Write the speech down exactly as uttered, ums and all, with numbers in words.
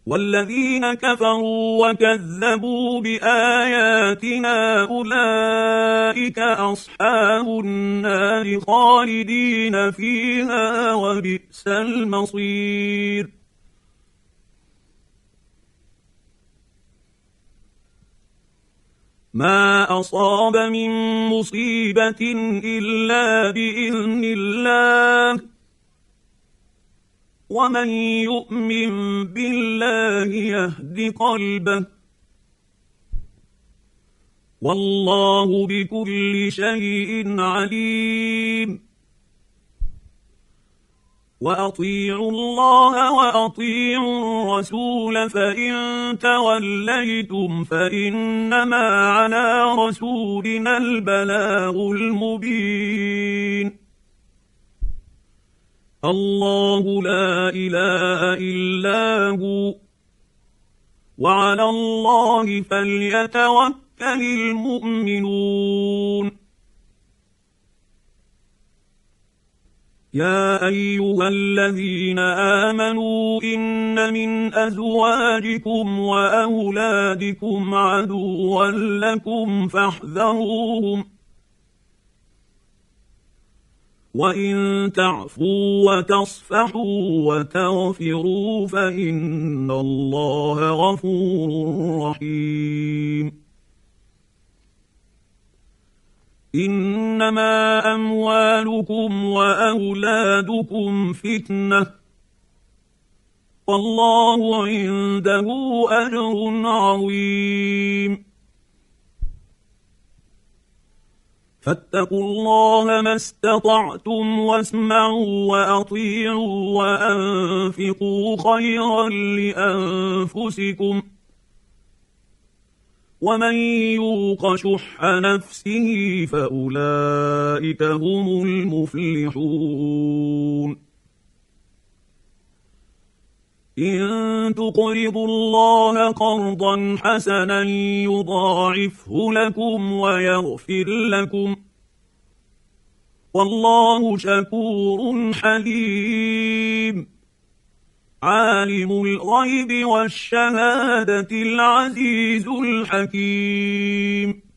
والذين كفروا وكذبوا بآياتنا أولئك أصحاب النار خالدين فيها وبئس المصير. ما أصاب من مصيبة إلا بإذن الله، ومن يؤمن بالله يهد قلبه، والله بكل شيء عليم. وأطيعوا الله وأطيعوا الرسول، فإن توليتم فإنما على رسولنا البلاغ المبين. الله لا إله إلا هو، وعلى الله فليتوكل المؤمنون. يا أيها الذين آمنوا إن من أزواجكم وأولادكم عدوا لكم فاحذروهم، وإن تعفوا وتصفحوا وتغفروا فإن الله غفور رحيم. إنما أموالكم وأولادكم فتنة، والله عنده أجر عظيم. فاتقوا الله ما استطعتم واسمعوا وأطيعوا وأنفقوا خيرا لأنفسكم، ومن يوق شح نفسه فأولئك هم المفلحون. إن تقرضوا الله قرضا حسنا يضاعفه لكم ويغفر لكم، والله شكور حليم. عالم الغيب والشهادة العزيز الحكيم.